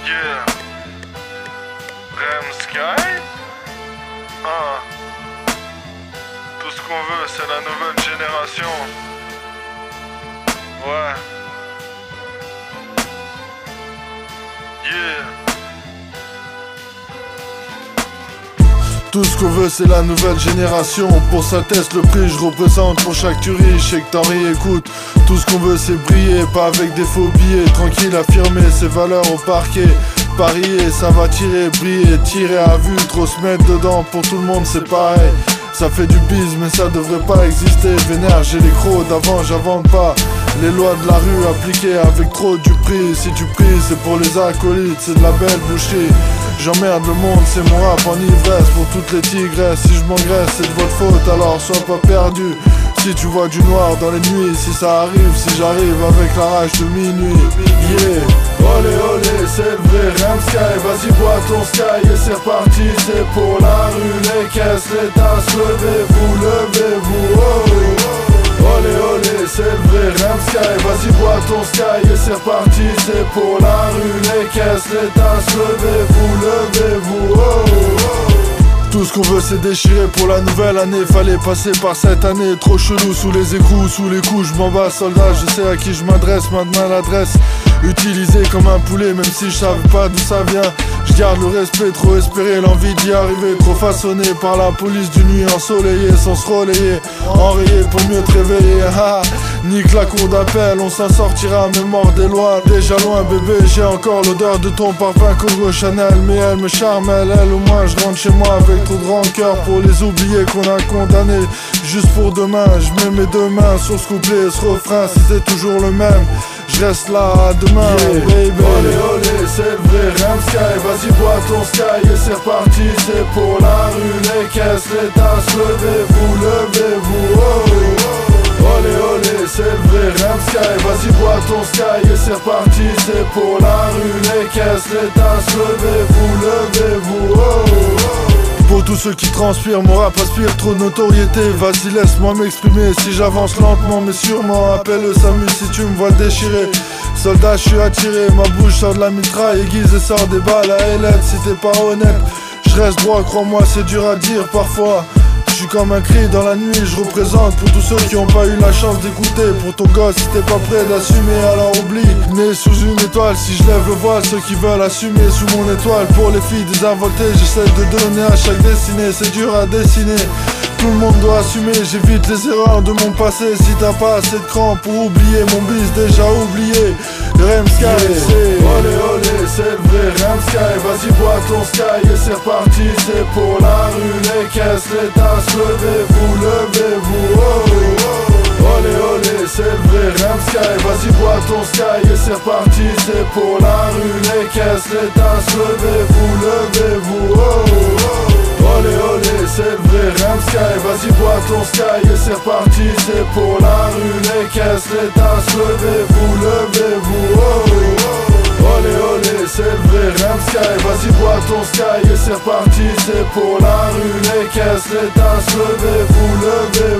Yeah. Rem Sky. Tout ce qu'on veut, c'est la nouvelle génération. Ouais. Yeah. Tout ce qu'on veut c'est la nouvelle génération. Pour ça teste le prix, je représente pour chaque tuerie. Je sais que t'en ris, écoute. Tout ce qu'on veut c'est briller, pas avec des faux billets. Tranquille, affirmer ses valeurs au parquet. Parier, ça va tirer, briller, tirer à vue. Trop se mettre dedans, pour tout le monde c'est pareil. Ça fait du bise mais ça devrait pas exister. Vénère, j'ai les crocs d'avant, j'invente pas. Les lois de la rue appliquées avec trop du prix. Si tu pries c'est pour les acolytes, c'est de la belle boucherie. J'emmerde le monde, c'est mon rap en ivresse. Pour toutes les tigresses, si je m'engraisse c'est de votre faute. Alors sois pas perdu. Si tu vois du noir dans les nuits, si ça arrive, si j'arrive avec la rage de minuit. Yeah. Olé olé, c'est le vrai Rem Sky. Vas-y bois ton sky et c'est reparti. C'est pour la rue, les caisses, les tasses. Levez-vous, oh. Olé olé, c'est le vrai Rem Sky. Vas-y bois ton sky et c'est reparti. C'est pour la rue, les caisses, les tasses. Levez-vous, oh. Tout ce qu'on veut c'est déchirer pour la nouvelle année. Fallait passer par cette année. Trop chelou sous les écrous, sous les coups. Je m'en bats soldat, je sais à qui je m'adresse. Maintenant l'adresse utilisé comme un poulet. Même si je savais pas d'où ça vient. Je garde le respect, trop espéré, l'envie d'y arriver. Trop façonné par la police d'une nuit ensoleillée. Sans se relayer, enrayé pour mieux te réveiller. Nique la cour d'appel, on s'en sortira, mémoire des lois. Déjà loin bébé, j'ai encore l'odeur de ton parfum Coco Chanel. Mais elle me charme, elle au moins je rentre chez moi avec trop de rancœur pour les oubliés qu'on a condamnés. Juste pour demain, je mets mes deux mains sur ce couplet, ce refrain. Si c'est toujours le même, je reste là à demain, yeah, baby. Olé olé, c'est le vrai Rem Sky. Vas-y bois ton sky et c'est reparti. C'est pour la rue, les caisses, les tasses. Levez-vous, oh. Olé olé, c'est le vrai Rem Sky. Vas-y bois ton sky et c'est reparti. C'est pour la rue, les caisses, les tasses. Levez-vous, oh. Pour tous ceux qui transpirent, mon rap aspire trop de notoriété. Vas-y laisse-moi m'exprimer. Si j'avance lentement mais sûrement, appelle le SAMU si tu me vois déchirer. Soldat je suis attiré, ma bouche sort de la mitraille aiguise et sort des balles à Hélène. Si t'es pas honnête, je reste droit, crois-moi c'est dur à dire parfois. Je suis comme un cri dans la nuit, je représente pour tous ceux qui ont pas eu la chance d'écouter. Pour ton gosse, si t'es pas prêt d'assumer, alors oublie. Né sous une étoile, si je lève le voile, ceux qui veulent assumer sous mon étoile. Pour les filles désinvoltées, j'essaie de donner à chaque destinée, c'est dur à dessiner. Tout le monde doit assumer, j'évite les erreurs de mon passé. Si t'as pas assez de cran pour oublier mon bis déjà oublié. Rem Sky, c'est olé olé, c'est le vrai Rem Sky. Vas-y bois ton sky et c'est reparti. C'est pour la rue, les caisses, les tasses. Levez-vous, oh. Olé olé, c'est le vrai Rem Sky. Vas-y bois ton sky et c'est reparti. C'est pour la rue, les caisses, les tasses. Levez-vous, oh. Olé olé, c'est le vrai Rem Sky. Vas-y bois ton sky et c'est reparti. C'est pour la rue, les caisses, les tasses. Levez-vous, oh. Olé olé, c'est le vrai Rem Sky. Vas-y bois ton sky et c'est reparti. C'est pour la rue, les caisses, les tasses. Levez-vous,